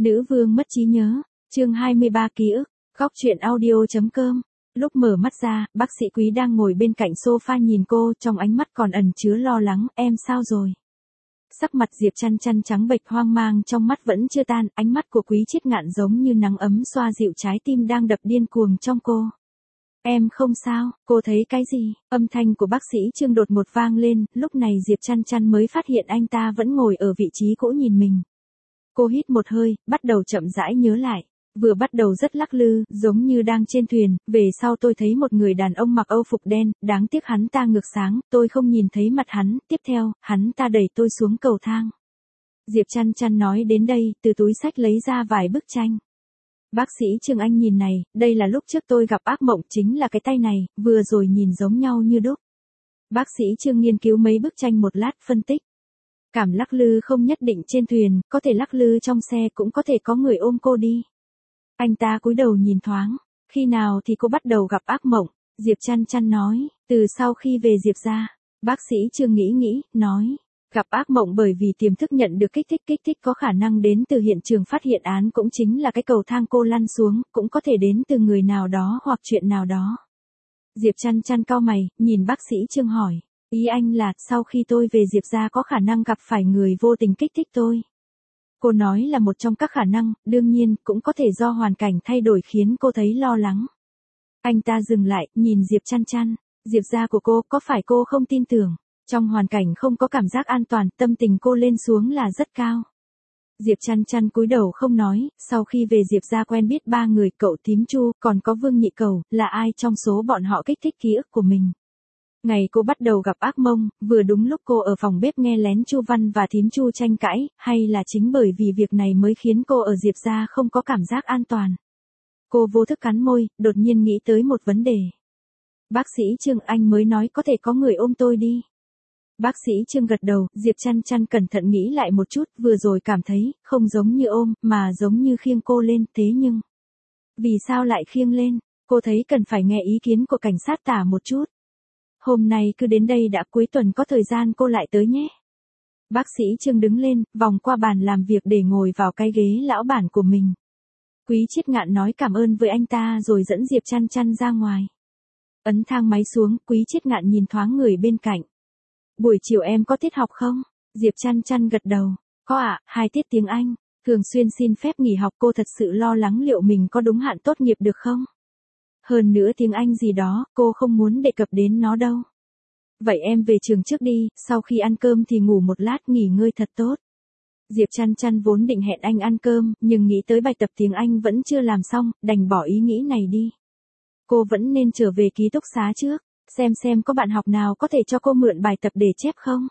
Nữ vương mất trí nhớ, chương 23 ký ức, góc truyện audio.com. Lúc mở mắt ra, bác sĩ Quý đang ngồi bên cạnh sofa nhìn cô, trong ánh mắt còn ẩn chứa lo lắng, em sao rồi? Sắc mặt Diệp Chăn Chăn trắng bệch, hoang mang trong mắt vẫn chưa tan, ánh mắt của Quý Chiết Ngạn giống như nắng ấm xoa dịu trái tim đang đập điên cuồng trong cô. Em không sao, cô thấy cái gì? Âm thanh của bác sĩ Trương đột ngột vang lên, lúc này Diệp Chăn Chăn mới phát hiện anh ta vẫn ngồi ở vị trí cũ nhìn mình. Cô hít một hơi, bắt đầu chậm rãi nhớ lại. Vừa bắt đầu rất lắc lư, giống như đang trên thuyền, về sau tôi thấy một người đàn ông mặc âu phục đen, đáng tiếc hắn ta ngược sáng, tôi không nhìn thấy mặt hắn, tiếp theo, hắn ta đẩy tôi xuống cầu thang. Diệp Chăn Chăn nói đến đây, từ túi xách lấy ra vài bức tranh. Bác sĩ Trương anh nhìn này, đây là lúc trước tôi gặp ác mộng, chính là cái tay này, vừa rồi nhìn giống nhau như đúc. Bác sĩ Trương nghiên cứu mấy bức tranh một lát, phân tích. Cảm lắc lư không nhất định trên thuyền, có thể lắc lư trong xe, cũng có thể có người ôm cô đi. Anh ta cúi đầu nhìn thoáng, khi nào thì cô bắt đầu gặp ác mộng? Diệp Chăn Chăn nói, từ sau khi về Diệp gia. Bác sĩ Trương nghĩ, nói, gặp ác mộng bởi vì tiềm thức nhận được kích thích có khả năng đến từ hiện trường phát hiện án, cũng chính là cái cầu thang cô lăn xuống, cũng có thể đến từ người nào đó hoặc chuyện nào đó. Diệp Chăn Chăn cau mày, nhìn bác sĩ Trương hỏi, ý anh là sau khi tôi về Diệp gia có khả năng gặp phải người vô tình kích thích tôi? Cô nói là một trong các khả năng, đương nhiên, cũng có thể do hoàn cảnh thay đổi khiến cô thấy lo lắng. Anh ta dừng lại, nhìn Diệp Chăn Chăn. Diệp gia của cô, có phải cô không tin tưởng? Trong hoàn cảnh không có cảm giác an toàn, tâm tình cô lên xuống là rất cao. Diệp Chăn Chăn cúi đầu không nói, sau khi về Diệp gia quen biết 3 người, cậu Tím Chu, còn có Vương Nhị Cầu, là ai trong số bọn họ kích thích ký ức của mình. Ngày cô bắt đầu gặp ác mộng, vừa đúng lúc cô ở phòng bếp nghe lén Chu Văn và Thím Chu tranh cãi, hay là chính bởi vì việc này mới khiến cô ở Diệp gia không có cảm giác an toàn. Cô vô thức cắn môi, đột nhiên nghĩ tới một vấn đề. Bác sĩ Trương, anh mới nói có thể có người ôm tôi đi. Bác sĩ Trương gật đầu, Diệp Chăn Chăn cẩn thận nghĩ lại một chút, vừa rồi cảm thấy, không giống như ôm, mà giống như khiêng cô lên, thế nhưng... Vì sao lại khiêng lên? Cô thấy cần phải nghe ý kiến của cảnh sát Tả một chút. Hôm nay cứ đến đây đã, cuối tuần có thời gian cô lại tới nhé. Bác sĩ Trương đứng lên, vòng qua bàn làm việc để ngồi vào cái ghế lão bản của mình. Quý Chiết Ngạn nói cảm ơn với anh ta rồi dẫn Diệp Chăn Chăn ra ngoài. Ấn thang máy xuống, Quý Chiết Ngạn nhìn thoáng người bên cạnh. Buổi chiều em có tiết học không? Diệp Chăn Chăn gật đầu. Có ạ, 2 tiết tiếng Anh. Thường xuyên xin phép nghỉ học, cô thật sự lo lắng liệu mình có đúng hạn tốt nghiệp được không? Hơn nữa tiếng Anh gì đó, cô không muốn đề cập đến nó đâu. Vậy em về trường trước đi, sau khi ăn cơm thì ngủ một lát, nghỉ ngơi thật tốt. Diệp Chăn Chăn vốn định hẹn anh ăn cơm, nhưng nghĩ tới bài tập tiếng Anh vẫn chưa làm xong, đành bỏ ý nghĩ này đi. Cô vẫn nên trở về ký túc xá trước, xem có bạn học nào có thể cho cô mượn bài tập để chép không.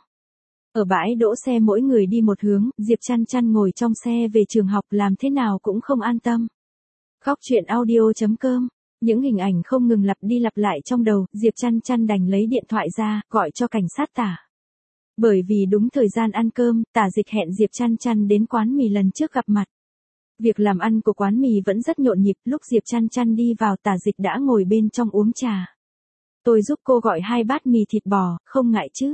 Ở bãi đỗ xe mỗi người đi một hướng, Diệp Chăn Chăn ngồi trong xe về trường học, làm thế nào cũng không an tâm. Góc truyện audio.com. Những hình ảnh không ngừng lặp đi lặp lại trong đầu, Diệp Chăn Chăn đành lấy điện thoại ra, gọi cho cảnh sát Tả. Bởi vì đúng thời gian ăn cơm, Tả Dịch hẹn Diệp Chăn Chăn đến quán mì lần trước gặp mặt. Việc làm ăn của quán mì vẫn rất nhộn nhịp, lúc Diệp Chăn Chăn đi vào, Tả Dịch đã ngồi bên trong uống trà. Tôi giúp cô gọi 2 bát mì thịt bò, không ngại chứ?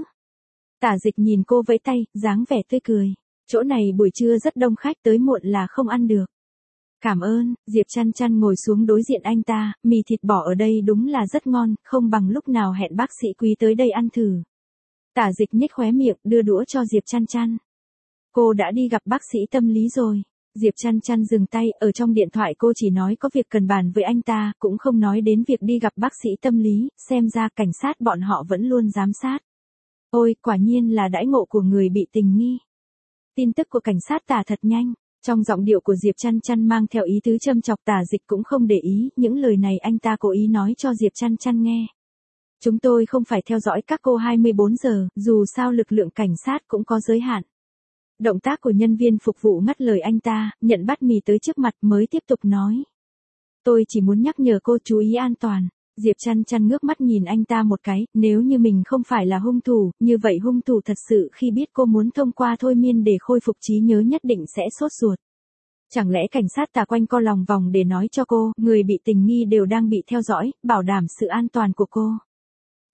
Tả Dịch nhìn cô vẫy tay, dáng vẻ tươi cười. Chỗ này buổi trưa rất đông khách, tới muộn là không ăn được. Cảm ơn, Diệp Chăn Chăn ngồi xuống đối diện anh ta, mì thịt bò ở đây đúng là rất ngon, không bằng lúc nào hẹn bác sĩ Quý tới đây ăn thử. Tả Dịch nhếch khóe miệng, đưa đũa cho Diệp Chăn Chăn. Cô đã đi gặp bác sĩ tâm lý rồi. Diệp Chăn Chăn dừng tay, ở trong điện thoại cô chỉ nói có việc cần bàn với anh ta, cũng không nói đến việc đi gặp bác sĩ tâm lý, xem ra cảnh sát bọn họ vẫn luôn giám sát. Ôi, quả nhiên là đãi ngộ của người bị tình nghi. Tin tức của cảnh sát Tả thật nhanh. Trong giọng điệu của Diệp Chăn Chăn mang theo ý tứ châm chọc, Tả Dịch cũng không để ý, những lời này anh ta cố ý nói cho Diệp Chăn Chăn nghe. Chúng tôi không phải theo dõi các cô 24 giờ, dù sao lực lượng cảnh sát cũng có giới hạn. Động tác của nhân viên phục vụ ngắt lời anh ta, nhận bát mì tới trước mặt mới tiếp tục nói. Tôi chỉ muốn nhắc nhở cô chú ý an toàn. Diệp Chăn Chăn ngước mắt nhìn anh ta một cái, nếu như mình không phải là hung thủ, như vậy hung thủ thật sự khi biết cô muốn thông qua thôi miên để khôi phục trí nhớ nhất định sẽ sốt ruột. Chẳng lẽ cảnh sát Tả quanh co lòng vòng để nói cho cô, người bị tình nghi đều đang bị theo dõi, bảo đảm sự an toàn của cô.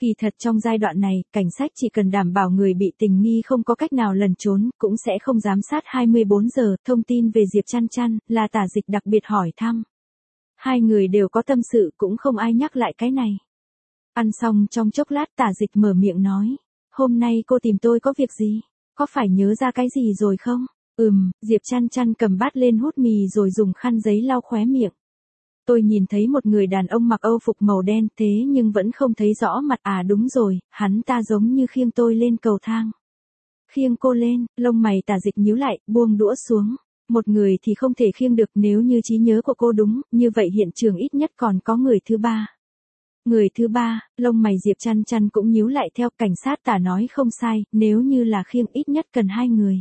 Kỳ thật trong giai đoạn này, cảnh sát chỉ cần đảm bảo người bị tình nghi không có cách nào lẩn trốn, cũng sẽ không giám sát 24 giờ. Thông tin về Diệp Chăn Chăn là Tả Dịch đặc biệt hỏi thăm. Hai người đều có tâm sự, cũng không ai nhắc lại cái này. Ăn xong trong chốc lát Tả Dịch mở miệng nói. Hôm nay cô tìm tôi có việc gì? Có phải nhớ ra cái gì rồi không? Diệp Chăn Chăn cầm bát lên hút mì rồi dùng khăn giấy lau khóe miệng. Tôi nhìn thấy một người đàn ông mặc âu phục màu đen thế nhưng vẫn không thấy rõ mặt. À đúng rồi, hắn ta giống như khiêng tôi lên cầu thang. Khiêng cô lên, lông mày Tả Dịch nhíu lại, buông đũa xuống. Một người thì không thể khiêng được, nếu như trí nhớ của cô đúng, như vậy hiện trường ít nhất còn có người thứ ba. Người thứ ba, lông mày Diệp Chăn Chăn cũng nhíu lại theo. Cảnh sát Tả nói không sai, nếu như là khiêng ít nhất cần 2 người.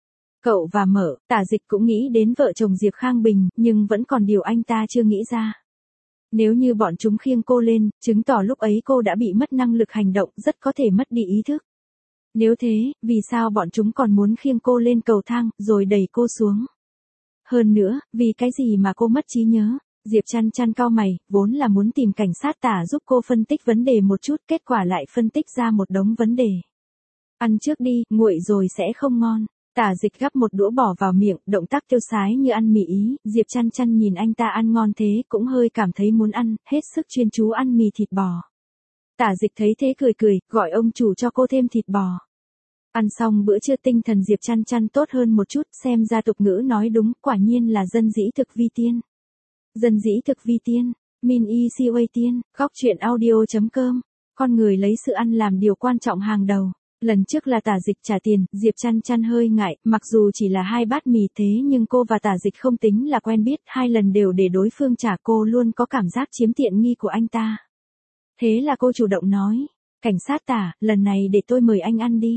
Cậu và Mở, Tả Dịch cũng nghĩ đến vợ chồng Diệp Khang Bình, nhưng vẫn còn điều anh ta chưa nghĩ ra. Nếu như bọn chúng khiêng cô lên, chứng tỏ lúc ấy cô đã bị mất năng lực hành động, rất có thể mất đi ý thức. Nếu thế, vì sao bọn chúng còn muốn khiêng cô lên cầu thang, rồi đẩy cô xuống? Hơn nữa, vì cái gì mà cô mất trí nhớ? Diệp Chăn Chăn cau mày, vốn là muốn tìm cảnh sát Tả giúp cô phân tích vấn đề một chút, kết quả lại phân tích ra một đống vấn đề. Ăn trước đi, nguội rồi sẽ không ngon. Tả Dịch gắp một đũa bỏ vào miệng, động tác tiêu sái như ăn mì Ý. Diệp Chăn Chăn nhìn anh ta ăn ngon thế, cũng hơi cảm thấy muốn ăn, hết sức chuyên chú ăn mì thịt bò. Tả Dịch thấy thế cười cười, gọi ông chủ cho cô thêm thịt bò. Ăn xong bữa trưa tinh thần Diệp Chăn Chăn tốt hơn một chút, xem ra tục ngữ nói đúng, quả nhiên là dân dĩ thực vi tiên. Dân dĩ thực vi tiên, min y siêu tiên, góc truyện audio.com. Con người lấy sự ăn làm điều quan trọng hàng đầu. Lần trước là Tả Dịch trả tiền, Diệp Chăn Chăn hơi ngại, mặc dù chỉ là 2 bát mì thế nhưng cô và Tả Dịch không tính là quen biết, 2 lần đều để đối phương trả, cô luôn có cảm giác chiếm tiện nghi của anh ta. Thế là cô chủ động nói, cảnh sát Tả, lần này để tôi mời anh ăn đi.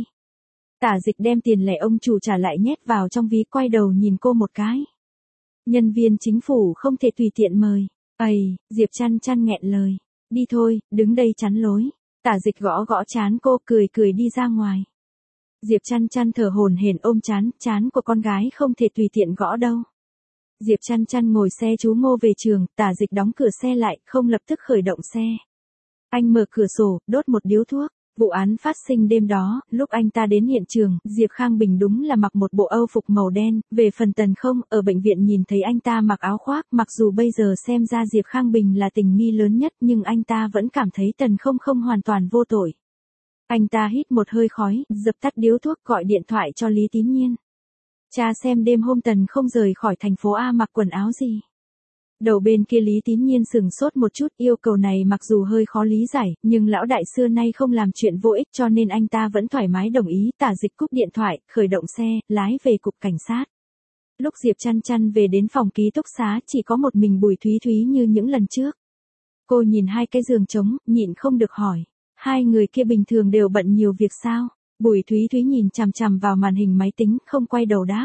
Tả Dịch đem tiền lẻ ông chủ trả lại nhét vào trong ví, quay đầu nhìn cô một cái. Nhân viên chính phủ không thể tùy tiện mời. Diệp Chăn Chăn nghẹn lời. Đi thôi, đứng đây chắn lối. Tả Dịch gõ gõ trán cô, cười cười đi ra ngoài. Diệp Chăn Chăn thở hổn hển ôm trán của con gái không thể tùy tiện gõ đâu. Diệp Chăn Chăn ngồi xe chú Ngô về trường, Tả Dịch đóng cửa xe lại, không lập tức khởi động xe. Anh mở cửa sổ, đốt một điếu thuốc. Vụ án phát sinh đêm đó, lúc anh ta đến hiện trường, Diệp Khang Bình đúng là mặc một bộ âu phục màu đen. Về phần Tần Không, ở bệnh viện nhìn thấy anh ta mặc áo khoác, mặc dù bây giờ xem ra Diệp Khang Bình là tình nghi lớn nhất nhưng anh ta vẫn cảm thấy Tần Không không hoàn toàn vô tội. Anh ta hít một hơi khói, dập tắt điếu thuốc, gọi điện thoại cho Lý Tín Nhiên. Cha xem đêm hôm Tần Không rời khỏi thành phố A mặc quần áo gì. Đầu bên kia Lý Tín Nhiên sừng sốt một chút, yêu cầu này mặc dù hơi khó lý giải, nhưng lão đại xưa nay không làm chuyện vô ích cho nên anh ta vẫn thoải mái đồng ý. Tả Dịch cúp điện thoại, khởi động xe, lái về cục cảnh sát. Lúc Diệp Chăn Chăn về đến phòng ký túc xá chỉ có một mình Bùi Thúy Thúy như những lần trước. Cô nhìn 2 cái giường trống, nhịn không được hỏi. 2 người kia bình thường đều bận nhiều việc sao? Bùi Thúy Thúy nhìn chằm chằm vào màn hình máy tính, không quay đầu đáp.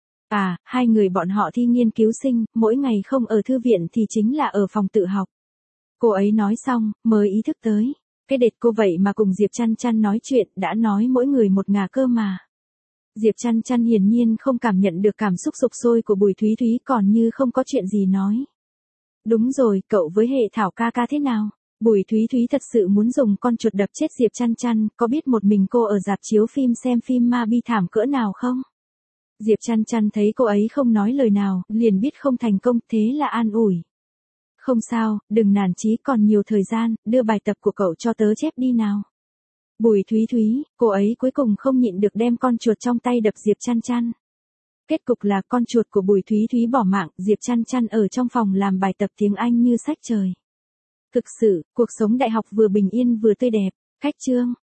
2 người bọn họ thi nghiên cứu sinh, mỗi ngày không ở thư viện thì chính là ở phòng tự học. Cô ấy nói xong, mới ý thức tới. Cái đệt cô vậy mà cùng Diệp Chăn Chăn nói chuyện, đã nói mỗi người một ngả cơ mà. Diệp Chăn Chăn hiển nhiên không cảm nhận được cảm xúc sục sôi của Bùi Thúy Thúy, còn như không có chuyện gì nói. Đúng rồi, cậu với Hệ Thảo ca ca thế nào? Bùi Thúy Thúy thật sự muốn dùng con chuột đập chết Diệp Chăn Chăn, có biết một mình cô ở rạp chiếu phim xem phim ma bi thảm cỡ nào không? Diệp Chăn Chăn thấy cô ấy không nói lời nào, liền biết không thành công, thế là an ủi. Không sao, đừng nản chí, còn nhiều thời gian, đưa bài tập của cậu cho tớ chép đi nào. Bùi Thúy Thúy, cô ấy cuối cùng không nhịn được đem con chuột trong tay đập Diệp Chăn Chăn. Kết cục là con chuột của Bùi Thúy Thúy bỏ mạng, Diệp Chăn Chăn ở trong phòng làm bài tập tiếng Anh như sách trời. Thực sự, cuộc sống đại học vừa bình yên vừa tươi đẹp. Khách chương.